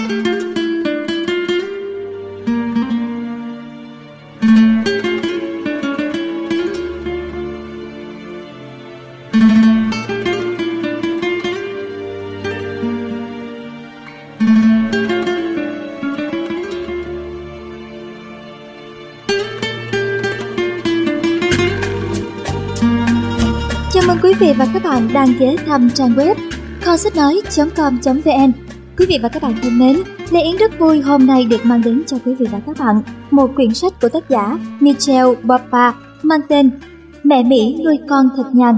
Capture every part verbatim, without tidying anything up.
Chào mừng quý vị và các bạn đang ghé thăm trang web kho sách nói chấm com chấm vn. Quý vị và các bạn thân mến, Lê Yến rất vui hôm nay được mang đến cho quý vị và các bạn một quyển sách của tác giả Michelle Boppa mang tên Mẹ Mỹ nuôi con thật nhàn.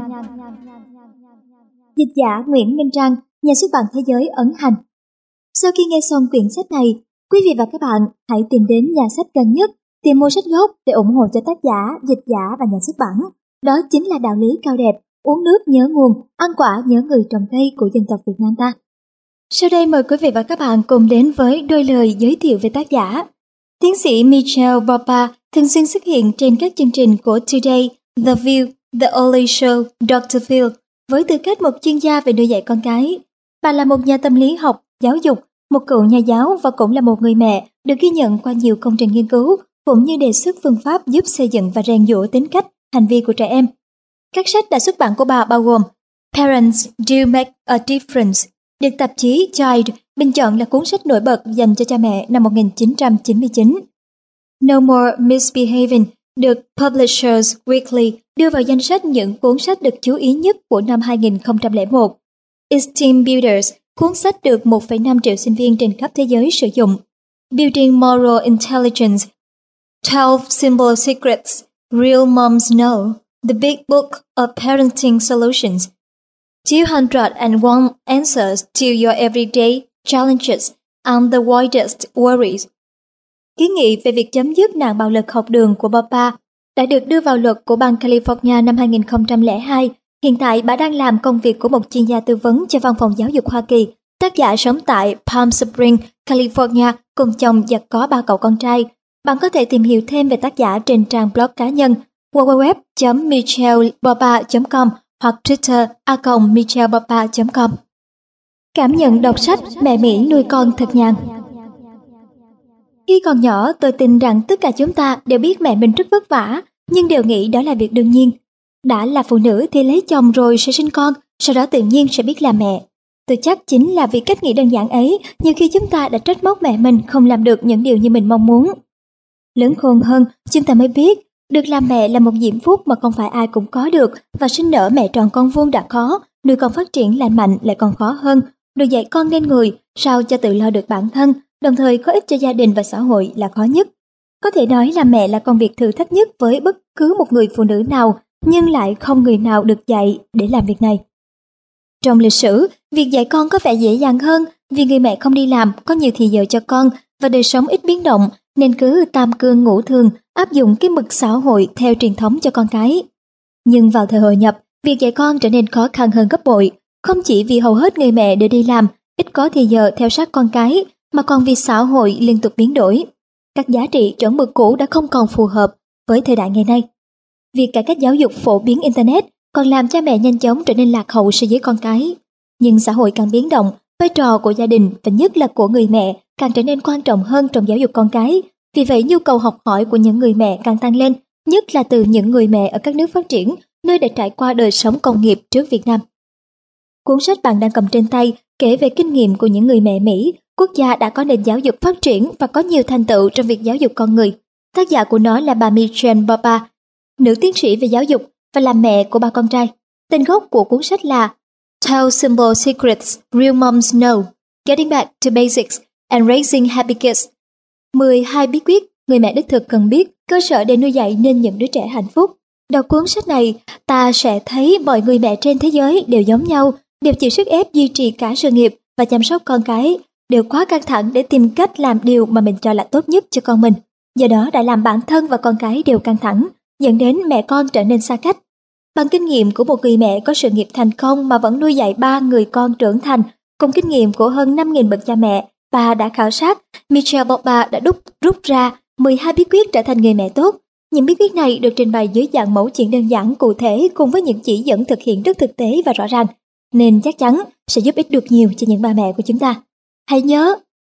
Dịch giả Nguyễn Minh Trang, nhà xuất bản Thế giới ấn hành. Sau khi nghe xong quyển sách này, quý vị và các bạn hãy tìm đến nhà sách gần nhất, tìm mua sách gốc để ủng hộ cho tác giả, dịch giả và nhà xuất bản. Đó chính là đạo lý cao đẹp, uống nước nhớ nguồn, ăn quả nhớ người trồng cây của dân tộc Việt Nam ta. Sau đây mời quý vị và các bạn cùng đến với đôi lời giới thiệu về tác giả. Tiến sĩ Michelle Boppa thường xuyên xuất hiện trên các chương trình của Today, The View, The Early Show, doctor Phil với tư cách một chuyên gia về nuôi dạy con cái. Bà là một nhà tâm lý học, giáo dục, một cựu nhà giáo và cũng là một người mẹ được ghi nhận qua nhiều công trình nghiên cứu, cũng như đề xuất phương pháp giúp xây dựng và rèn giũa tính cách, hành vi của trẻ em. Các sách đã xuất bản của bà bao gồm Parents Do Make a Difference, được tạp chí Child bình chọn là cuốn sách nổi bật dành cho cha mẹ năm một nghìn chín trăm chín mươi chín. No More Misbehaving được Publishers Weekly đưa vào danh sách những cuốn sách được chú ý nhất của năm hai nghìn không trăm lẻ một. Esteem Builders, cuốn sách được một phẩy năm triệu sinh viên trên khắp thế giới sử dụng. Building Moral Intelligence, twelve Simple Secrets Real Moms Know, The Big Book of Parenting Solutions, two hundred one Answers to Your Everyday Challenges and the Widest Worries. Kiến nghị về việc chấm dứt nạn bạo lực học đường của Boppa đã được đưa vào luật của bang California năm hai nghìn không trăm lẻ hai. Hiện tại bà đang làm công việc của một chuyên gia tư vấn cho văn phòng giáo dục Hoa Kỳ. Tác giả sống tại Palm Springs, California cùng chồng và có ba cậu con trai. Bạn có thể tìm hiểu thêm về tác giả trên trang blog cá nhân w w w chấm michelle boppa chấm com hoặc Twitter a còng michelle boppa chấm com. Cảm nhận đọc sách Mẹ Mỹ nuôi con thật nhàn. Khi còn nhỏ, tôi tin rằng tất cả chúng ta đều biết mẹ mình rất vất vả, nhưng đều nghĩ đó là việc đương nhiên. Đã là phụ nữ thì lấy chồng rồi sẽ sinh con, sau đó tự nhiên sẽ biết làm mẹ. Tôi chắc chính là vì cách nghĩ đơn giản ấy, nhiều khi chúng ta đã trách móc mẹ mình không làm được những điều như mình mong muốn. Lớn khôn hơn, chúng ta mới biết, được làm mẹ là một diễm phúc mà không phải ai cũng có được, và sinh nở mẹ tròn con vuông đã khó, nuôi con phát triển lành mạnh lại còn khó hơn. Nuôi dạy con nên người, sao cho tự lo được bản thân, đồng thời có ích cho gia đình và xã hội là khó nhất. Có thể nói là mẹ là công việc thử thách nhất với bất cứ một người phụ nữ nào, nhưng lại không người nào được dạy để làm việc này. Trong lịch sử, việc dạy con có vẻ dễ dàng hơn vì người mẹ không đi làm, có nhiều thì giờ cho con và đời sống ít biến động, nên cứ tam cương ngũ thường áp dụng cái mực xã hội theo truyền thống cho con cái. Nhưng vào thời hội nhập, việc dạy con trở nên khó khăn hơn gấp bội, không chỉ vì hầu hết người mẹ đều đi làm, ít có thì giờ theo sát con cái, mà còn vì xã hội liên tục biến đổi. Các giá trị chuẩn mực cũ đã không còn phù hợp với thời đại ngày nay. Việc cải cách giáo dục phổ biến Internet còn làm cha mẹ nhanh chóng trở nên lạc hậu so với con cái. Nhưng xã hội càng biến động, vai trò của gia đình và nhất là của người mẹ càng trở nên quan trọng hơn trong giáo dục con cái. Vì vậy nhu cầu học hỏi của những người mẹ càng tăng lên, nhất là từ những người mẹ ở các nước phát triển, nơi đã trải qua đời sống công nghiệp trước Việt Nam. Cuốn sách bạn đang cầm trên tay kể về kinh nghiệm của những người mẹ Mỹ, quốc gia đã có nền giáo dục phát triển và có nhiều thành tựu trong việc giáo dục con người. Tác giả của nó là bà Michelle Boppa, nữ tiến sĩ về giáo dục và là mẹ của ba con trai. Tên gốc của cuốn sách là twelve Simple Secrets Real Moms Know, Getting Back to Basics and Raising Happy Kids. mười hai bí quyết người mẹ đích thực cần biết, cơ sở để nuôi dạy nên những đứa trẻ hạnh phúc. Đọc cuốn sách này, ta sẽ thấy mọi người mẹ trên thế giới đều giống nhau, đều chịu sức ép duy trì cả sự nghiệp và chăm sóc con cái, đều quá căng thẳng để tìm cách làm điều mà mình cho là tốt nhất cho con mình. Do đó đã làm bản thân và con cái đều căng thẳng, dẫn đến mẹ con trở nên xa cách. Bằng kinh nghiệm của một người mẹ có sự nghiệp thành công mà vẫn nuôi dạy ba người con trưởng thành, cùng kinh nghiệm của hơn năm nghìn bậc cha mẹ, bà đã khảo sát, Michelle Boppa đã đúc rút ra mười hai bí quyết trở thành người mẹ tốt. Những bí quyết này được trình bày dưới dạng mẫu chuyện đơn giản cụ thể cùng với những chỉ dẫn thực hiện rất thực tế và rõ ràng, nên chắc chắn sẽ giúp ích được nhiều cho những ba mẹ của chúng ta. Hãy nhớ,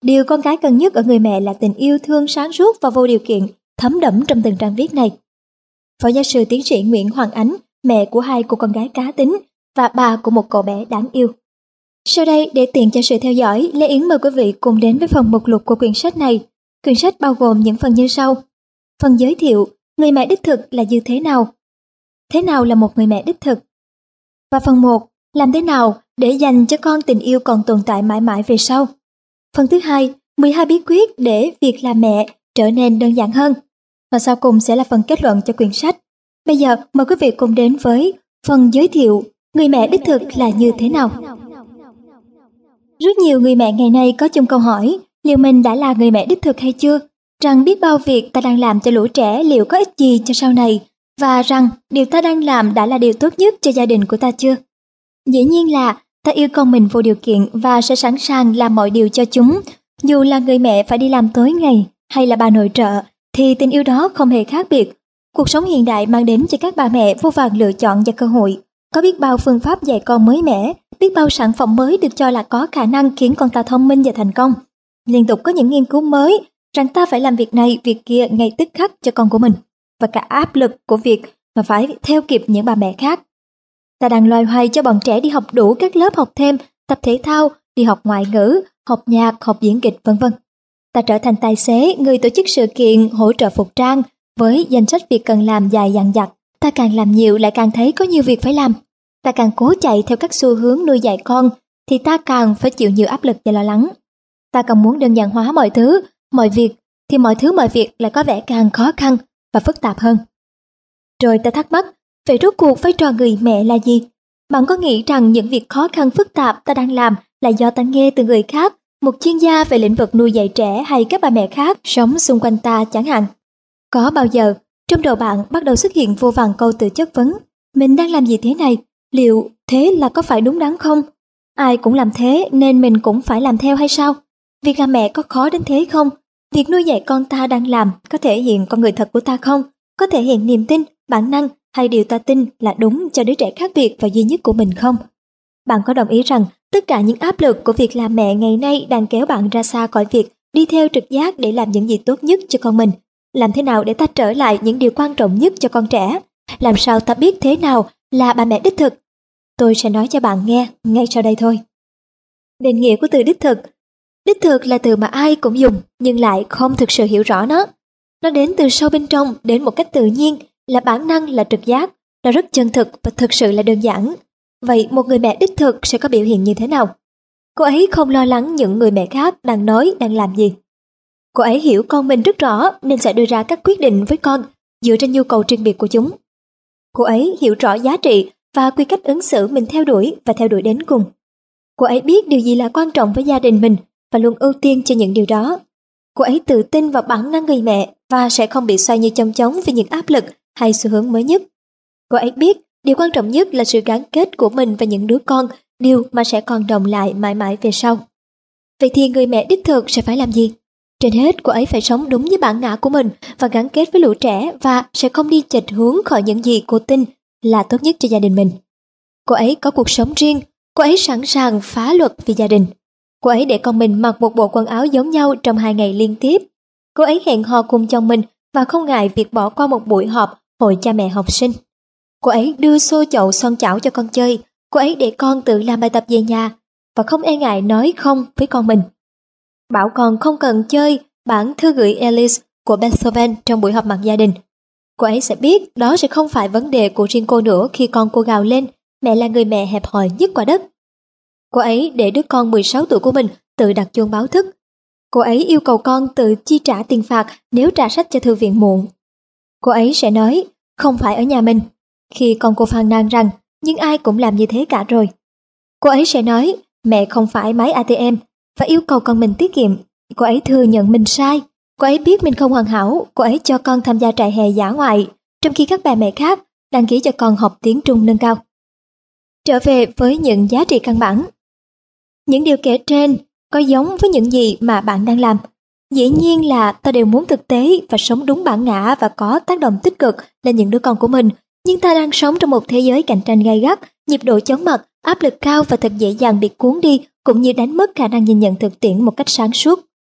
Điều con cái cần nhất ở người mẹ là tình yêu thương sáng suốt và vô điều kiện, thấm đẫm trong từng trang viết này. Phó giáo sư tiến sĩ Nguyễn Hoàng Ánh, mẹ của hai cô con gái cá tính và bà của một cậu bé đáng yêu. Sau đây, để tiện cho sự theo dõi, Lê Yến mời quý vị cùng đến với phần mục lục của quyển sách này. Quyển sách bao gồm những phần như sau. Phần giới thiệu, người mẹ đích thực là như thế nào? Thế nào là một người mẹ đích thực? Và phần một, làm thế nào để dành cho con tình yêu còn tồn tại mãi mãi về sau? Phần thứ hai, mười hai bí quyết để việc làm mẹ trở nên đơn giản hơn. Và sau cùng sẽ là phần kết luận cho quyển sách. Bây giờ mời quý vị cùng đến với phần giới thiệu, người mẹ đích thực là như thế nào? Rất nhiều người mẹ ngày nay có chung câu hỏi, liệu mình đã là người mẹ đích thực hay chưa? Rằng biết bao việc ta đang làm cho lũ trẻ liệu có ích gì cho sau này? Và rằng điều ta đang làm đã là điều tốt nhất cho gia đình của ta chưa? Dĩ nhiên là ta yêu con mình vô điều kiện và sẽ sẵn sàng làm mọi điều cho chúng. Dù là người mẹ phải đi làm tối ngày hay là bà nội trợ, thì tình yêu đó không hề khác biệt. Cuộc sống hiện đại mang đến cho các bà mẹ vô vàn lựa chọn và cơ hội. Có biết bao phương pháp dạy con mới mẻ, biết bao sản phẩm mới được cho là có khả năng khiến con ta thông minh và thành công. Liên tục có những nghiên cứu mới rằng ta phải làm việc này, việc kia ngay tức khắc cho con của mình. Và cả áp lực của việc mà phải theo kịp những bà mẹ khác. Ta đang loay hoay cho bọn trẻ đi học đủ các lớp học thêm, tập thể thao, đi học ngoại ngữ, học nhạc, học diễn kịch vân vân. Ta trở thành tài xế, người tổ chức sự kiện, hỗ trợ phục trang với danh sách việc cần làm dài dằng dặc. Ta càng làm nhiều lại càng thấy có nhiều việc phải làm. Ta càng cố chạy theo các xu hướng nuôi dạy con thì ta càng phải chịu nhiều áp lực và lo lắng. Ta càng muốn đơn giản hóa mọi thứ, mọi việc thì mọi thứ mọi việc lại có vẻ càng khó khăn và phức tạp hơn. Rồi ta thắc mắc, vậy rốt cuộc vai trò người mẹ là gì? Bạn có nghĩ rằng những việc khó khăn phức tạp ta đang làm là do ta nghe từ người khác, một chuyên gia về lĩnh vực nuôi dạy trẻ hay các bà mẹ khác sống xung quanh ta chẳng hạn? Có bao giờ trong đầu bạn bắt đầu xuất hiện vô vàn câu tự chất vấn, mình đang làm gì thế này? Liệu thế là có phải đúng đắn không? Ai cũng làm thế nên mình cũng phải làm theo hay sao? Việc làm mẹ có khó đến thế không? Việc nuôi dạy con ta đang làm có thể hiện con người thật của ta không? Có thể hiện niềm tin, bản năng hay điều ta tin là đúng cho đứa trẻ khác biệt và duy nhất của mình không? Bạn có đồng ý rằng tất cả những áp lực của việc làm mẹ ngày nay đang kéo bạn ra xa khỏi việc đi theo trực giác để làm những gì tốt nhất cho con mình? Làm thế nào để ta trở lại những điều quan trọng nhất cho con trẻ? Làm sao ta biết thế nào là bà mẹ đích thực? Tôi sẽ nói cho bạn nghe ngay sau đây thôi. Định nghĩa của từ đích thực. Đích thực là từ mà ai cũng dùng nhưng lại không thực sự hiểu rõ nó. Nó đến từ sâu bên trong, đến một cách tự nhiên, là bản năng, là trực giác, nó rất chân thực và thực sự là đơn giản. Vậy một người mẹ đích thực sẽ có biểu hiện như thế nào? Cô ấy không lo lắng những người mẹ khác đang nói, đang làm gì. Cô ấy hiểu con mình rất rõ nên sẽ đưa ra các quyết định với con dựa trên nhu cầu riêng biệt của chúng. Cô ấy hiểu rõ giá trị và quy cách ứng xử mình theo đuổi và theo đuổi đến cùng. Cô ấy biết điều gì là quan trọng với gia đình mình và luôn ưu tiên cho những điều đó. Cô ấy tự tin vào bản năng người mẹ và sẽ không bị xoay như chong chóng với những áp lực hay xu hướng mới nhất. Cô ấy biết điều quan trọng nhất là sự gắn kết của mình và những đứa con, điều mà sẽ còn đồng lại mãi mãi về sau. Vậy thì người mẹ đích thực sẽ phải làm gì? Trên hết, cô ấy phải sống đúng với bản ngã của mình và gắn kết với lũ trẻ và sẽ không đi chệch hướng khỏi những gì cô tin là tốt nhất cho gia đình mình. Cô ấy có cuộc sống riêng, cô ấy sẵn sàng phá luật vì gia đình. Cô ấy để con mình mặc một bộ quần áo giống nhau trong hai ngày liên tiếp. Cô ấy hẹn hò cùng chồng mình và không ngại việc bỏ qua một buổi họp hội cha mẹ học sinh. Cô ấy đưa xô chậu son chảo cho con chơi. Cô ấy để con tự làm bài tập về nhà và không e ngại nói không với con mình. Bảo con không cần chơi bản thư gửi Alice của Beethoven trong buổi họp mặt gia đình. Cô ấy sẽ biết đó sẽ không phải vấn đề của riêng cô nữa khi con cô gào lên mẹ là người mẹ hẹp hòi nhất quả đất. Cô ấy để đứa con mười sáu tuổi của mình tự đặt chuông báo thức. Cô ấy yêu cầu con tự chi trả tiền phạt nếu trả sách cho thư viện muộn. Cô ấy sẽ nói không phải ở nhà mình khi con cô phàn nàn rằng nhưng ai cũng làm như thế cả rồi. Cô ấy sẽ nói mẹ không phải máy a tê em và yêu cầu con mình tiết kiệm. Cô ấy thừa nhận mình sai. Cô ấy biết mình không hoàn hảo. Cô ấy cho con tham gia trại hè dã ngoại trong khi các bà mẹ khác đăng ký cho con học tiếng Trung nâng cao. Trở về với những giá trị căn bản. Những điều kể trên có giống với những gì mà bạn đang làm. Dĩ nhiên là ta đều muốn thực tế và sống đúng bản ngã và có tác động tích cực lên những đứa con của mình. Nhưng ta đang sống trong một thế giới cạnh tranh gay gắt, nhịp độ chóng mặt, áp lực cao và thật dễ dàng bị cuốn đi cũng như đánh mất khả năng nhìn nhận thực tiễn một cách sáng suốt.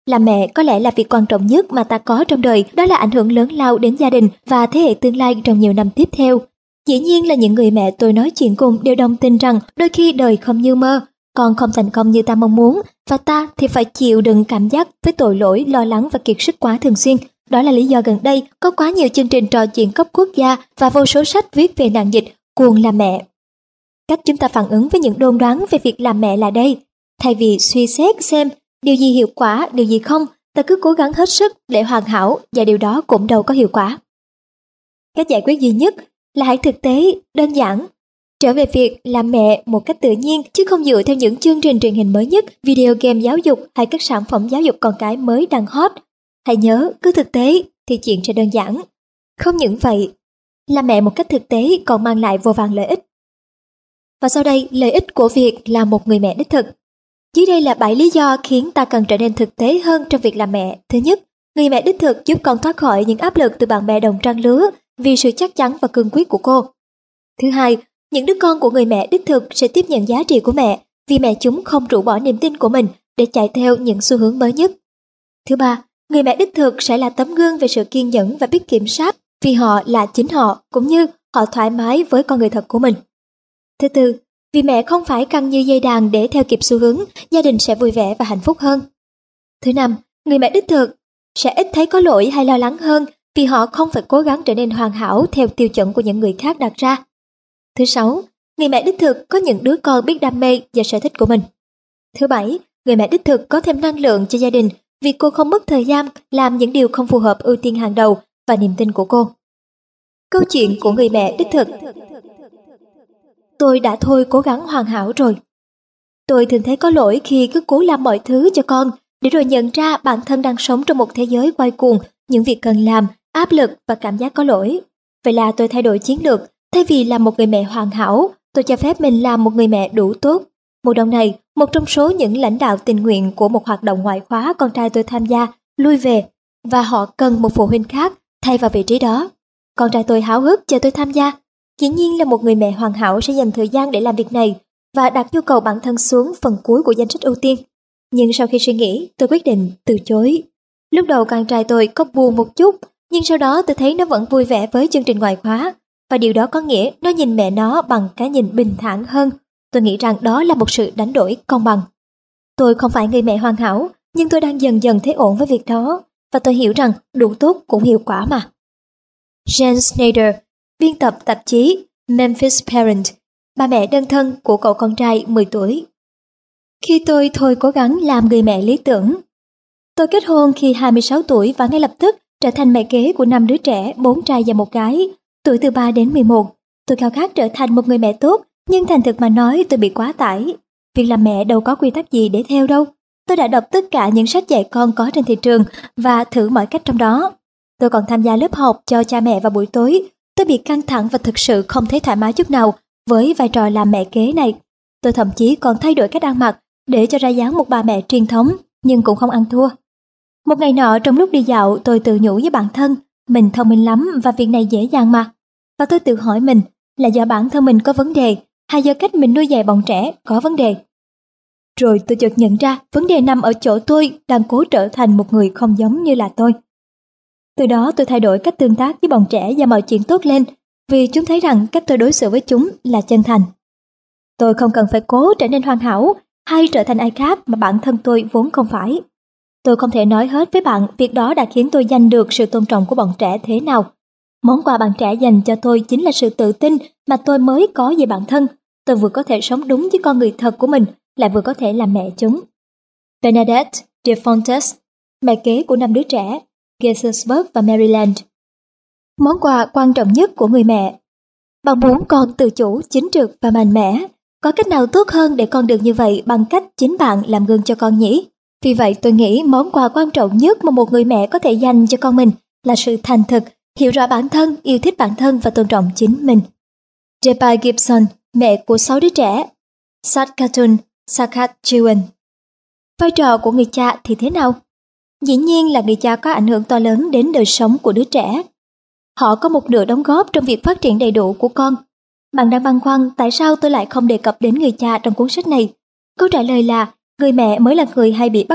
Làm mẹ có lẽ là việc quan trọng nhất mà ta có trong đời, đó là ảnh hưởng lớn lao đến gia đình và thế hệ tương lai trong nhiều năm tiếp theo. Dĩ nhiên là những người mẹ tôi nói chuyện cùng đều đồng tình rằng đôi khi đời không như mơ, con không thành công như ta mong muốn, và ta thì phải chịu đựng cảm giác với tội lỗi, lo lắng và kiệt sức quá thường xuyên. Đó là lý do gần đây có quá nhiều chương trình trò chuyện cấp quốc gia và vô số sách viết về nạn dịch cuồng làm mẹ. Cách chúng ta phản ứng với những đồn đoán về việc làm mẹ là đây. Thay vì suy xét xem điều gì hiệu quả, điều gì không, ta cứ cố gắng hết sức để hoàn hảo, và điều đó cũng đâu có hiệu quả. Cách giải quyết duy nhất là hãy thực tế, đơn giản. Trở về việc làm mẹ một cách tự nhiên, chứ không dựa theo những chương trình truyền hình mới nhất, video game giáo dục hay các sản phẩm giáo dục con cái mới đang hot. Hãy nhớ, cứ thực tế thì chuyện sẽ đơn giản. Không những vậy, làm mẹ một cách thực tế còn mang lại vô vàn lợi ích. Và sau đây, lợi ích của việc là một người mẹ đích thực. Dưới đây là bảy lý do khiến ta cần trở nên thực tế hơn trong việc làm mẹ. Thứ nhất, người mẹ đích thực giúp con thoát khỏi những áp lực từ bạn bè đồng trang lứa vì sự chắc chắn và cương quyết của cô. Thứ hai, những đứa con của người mẹ đích thực sẽ tiếp nhận giá trị của mẹ vì mẹ chúng không rũ bỏ niềm tin của mình để chạy theo những xu hướng mới nhất. Thứ ba, người mẹ đích thực sẽ là tấm gương về sự kiên nhẫn và biết kiểm soát vì họ là chính họ, cũng như họ thoải mái với con người thật của mình. Thứ tư, vì mẹ không phải căng như dây đàn để theo kịp xu hướng, gia đình sẽ vui vẻ và hạnh phúc hơn. Thứ năm, người mẹ đích thực sẽ ít thấy có lỗi hay lo lắng hơn vì họ không phải cố gắng trở nên hoàn hảo theo tiêu chuẩn của những người khác đặt ra. Thứ sáu, người mẹ đích thực có những đứa con biết đam mê và sở thích của mình. Thứ bảy, người mẹ đích thực có thêm năng lượng cho gia đình vì cô không mất thời gian làm những điều không phù hợp ưu tiên hàng đầu và niềm tin của cô. Câu chuyện của người mẹ đích thực. Tôi đã thôi cố gắng hoàn hảo rồi. Tôi thường thấy có lỗi khi cứ cố làm mọi thứ cho con, để rồi nhận ra bản thân đang sống trong một thế giới quay cuồng, những việc cần làm, áp lực và cảm giác có lỗi. Vậy là tôi thay đổi chiến lược, thay vì làm một người mẹ hoàn hảo, tôi cho phép mình làm một người mẹ đủ tốt. Mùa đông này, một trong số những lãnh đạo tình nguyện của một hoạt động ngoại khóa con trai tôi tham gia, lui về, và họ cần một phụ huynh khác thay vào vị trí đó. Con trai tôi háo hức chờ tôi tham gia. Dĩ nhiên là một người mẹ hoàn hảo sẽ dành thời gian để làm việc này và đặt nhu cầu bản thân xuống phần cuối của danh sách ưu tiên. Nhưng sau khi suy nghĩ, tôi quyết định từ chối. Lúc đầu con trai tôi có buồn một chút, nhưng sau đó tôi thấy nó vẫn vui vẻ với chương trình ngoại khóa, và điều đó có nghĩa nó nhìn mẹ nó bằng cái nhìn bình thản hơn. Tôi nghĩ rằng đó là một sự đánh đổi công bằng. Tôi không phải người mẹ hoàn hảo, nhưng tôi đang dần dần thấy ổn với việc đó, và tôi hiểu rằng đủ tốt cũng hiệu quả mà. Jen Snyder, biên tập tạp chí Memphis Parent, ba mẹ đơn thân của cậu con trai mười tuổi. Khi tôi thôi cố gắng làm người mẹ lý tưởng. Tôi kết hôn khi hai mươi sáu tuổi và ngay lập tức trở thành mẹ kế của năm đứa trẻ, bốn trai và một gái, tuổi từ ba đến mười một. Tôi khao khát trở thành một người mẹ tốt, nhưng thành thực mà nói tôi bị quá tải. Việc làm mẹ đâu có quy tắc gì để theo đâu. Tôi đã đọc tất cả những sách dạy con có trên thị trường và thử mọi cách trong đó. Tôi còn tham gia lớp học cho cha mẹ vào buổi tối. Tôi bị căng thẳng và thực sự không thấy thoải mái chút nào với vai trò làm mẹ kế này. Tôi thậm chí còn thay đổi cách ăn mặc để cho ra dáng một bà mẹ truyền thống, nhưng cũng không ăn thua. Một ngày nọ trong lúc đi dạo, tôi tự nhủ với bản thân, mình thông minh lắm và việc này dễ dàng mà. Và tôi tự hỏi mình, là do bản thân mình có vấn đề hay do cách mình nuôi dạy bọn trẻ có vấn đề. Rồi tôi chợt nhận ra vấn đề nằm ở chỗ tôi đang cố trở thành một người không giống như là tôi. Từ đó tôi thay đổi cách tương tác với bọn trẻ và mọi chuyện tốt lên, vì chúng thấy rằng cách tôi đối xử với chúng là chân thành. Tôi không cần phải cố trở nên hoàn hảo hay trở thành ai khác mà bản thân tôi vốn không phải. Tôi không thể nói hết với bạn việc đó đã khiến tôi giành được sự tôn trọng của bọn trẻ thế nào. Món quà bạn trẻ dành cho tôi chính là sự tự tin mà tôi mới có về bản thân. Tôi vừa có thể sống đúng với con người thật của mình, lại vừa có thể làm mẹ chúng. Bernadette DeFontes, mẹ kế của năm đứa trẻ, Gaithersburg và Maryland. Món quà quan trọng nhất của người mẹ. Bạn muốn con tự chủ, chính trực và mạnh mẽ. Có cách nào tốt hơn để con được như vậy bằng cách chính bạn làm gương cho con nhỉ? Vì vậy tôi nghĩ món quà quan trọng nhất mà một người mẹ có thể dành cho con mình là sự thành thực, hiểu rõ bản thân, yêu thích bản thân và tôn trọng chính mình. Debbie Gibson, mẹ của sáu đứa trẻ, Saskatoon, Saskatchewan. Vai trò của người cha thì thế nào? Dĩ nhiên là người cha có ảnh hưởng to lớn đến đời sống của đứa trẻ. Họ có một nửa đóng góp trong việc phát triển đầy đủ của con. Bạn đang băn khoăn tại sao tôi lại không đề cập đến người cha trong cuốn sách này? Câu trả lời là người mẹ mới là người hay bị bắt gặp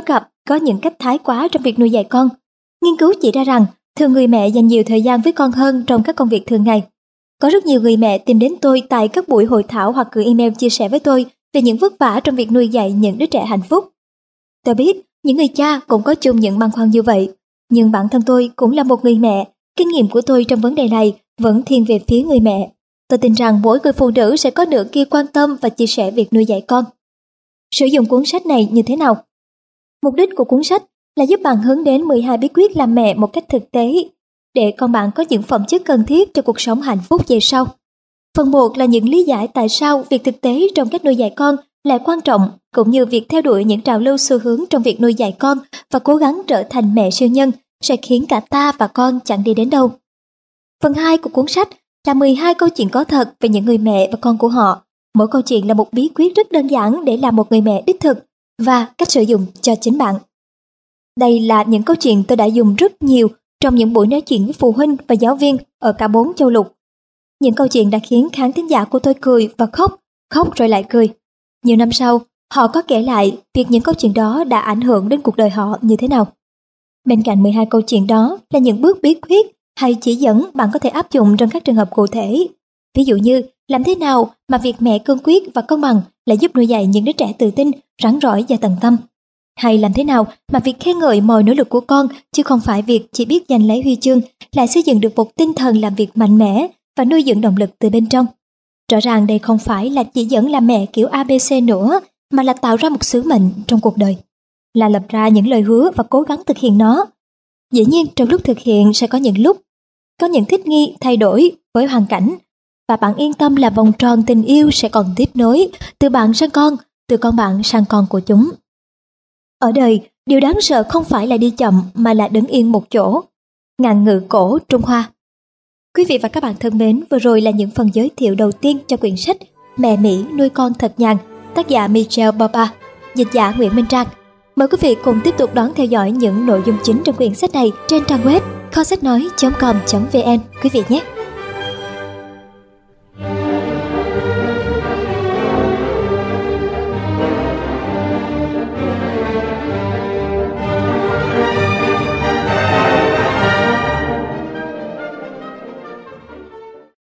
có những cách thái quá trong việc nuôi dạy con. Nghiên cứu chỉ ra rằng thường người mẹ dành nhiều thời gian với con hơn trong các công việc thường ngày. Có rất nhiều người mẹ tìm đến tôi tại các buổi hội thảo hoặc gửi email chia sẻ với tôi về những vất vả trong việc nuôi dạy những đứa trẻ hạnh phúc. Tôi biết những người cha cũng có chung những băn khoăn như vậy, nhưng bản thân tôi cũng là một người mẹ. Kinh nghiệm của tôi trong vấn đề này vẫn thiên về phía người mẹ. Tôi tin rằng mỗi người phụ nữ sẽ có nửa kia quan tâm và chia sẻ việc nuôi dạy con. Sử dụng cuốn sách này như thế nào? Mục đích của cuốn sách là giúp bạn hướng đến mười hai bí quyết làm mẹ một cách thực tế, để con bạn có những phẩm chất cần thiết cho cuộc sống hạnh phúc về sau. Phần một là những lý giải tại sao việc thực tế trong cách nuôi dạy con là quan trọng, cũng như việc theo đuổi những trào lưu xu hướng trong việc nuôi dạy con và cố gắng trở thành mẹ siêu nhân sẽ khiến cả ta và con chẳng đi đến đâu. Phần hai của cuốn sách là mười hai câu chuyện có thật về những người mẹ và con của họ. Mỗi câu chuyện là một bí quyết rất đơn giản để làm một người mẹ đích thực và cách sử dụng cho chính bạn. Đây là những câu chuyện tôi đã dùng rất nhiều trong những buổi nói chuyện với phụ huynh và giáo viên ở cả bốn châu lục. Những câu chuyện đã khiến khán thính giả của tôi cười và khóc, khóc rồi lại cười. Nhiều năm sau, họ có kể lại việc những câu chuyện đó đã ảnh hưởng đến cuộc đời họ như thế nào. Bên cạnh mười hai câu chuyện đó là những bước bí quyết hay chỉ dẫn bạn có thể áp dụng trong các trường hợp cụ thể. Ví dụ như, làm thế nào mà việc mẹ cương quyết và công bằng lại giúp nuôi dạy những đứa trẻ tự tin, rắn rỏi và tận tâm. Hay làm thế nào mà việc khen ngợi mọi nỗ lực của con, chứ không phải việc chỉ biết giành lấy huy chương, lại xây dựng được một tinh thần làm việc mạnh mẽ và nuôi dưỡng động lực từ bên trong. Rõ ràng đây không phải là chỉ dẫn làm mẹ kiểu a bê xê nữa, mà là tạo ra một sứ mệnh trong cuộc đời, là lập ra những lời hứa và cố gắng thực hiện nó. Dĩ nhiên trong lúc thực hiện sẽ có những lúc, có những thích nghi, thay đổi với hoàn cảnh, và bạn yên tâm là vòng tròn tình yêu sẽ còn tiếp nối từ bạn sang con, từ con bạn sang con của chúng. Ở đời, điều đáng sợ không phải là đi chậm mà là đứng yên một chỗ. Ngạn ngữ cổ Trung Hoa. Quý vị và các bạn thân mến, vừa rồi là những phần giới thiệu đầu tiên cho quyển sách Mẹ Mỹ nuôi con thật nhàn, tác giả Michelle Boba, dịch giả Nguyễn Minh Trang. Mời quý vị cùng tiếp tục đón theo dõi những nội dung chính trong quyển sách này trên trang web kho sách nói chấm com chấm vn quý vị nhé.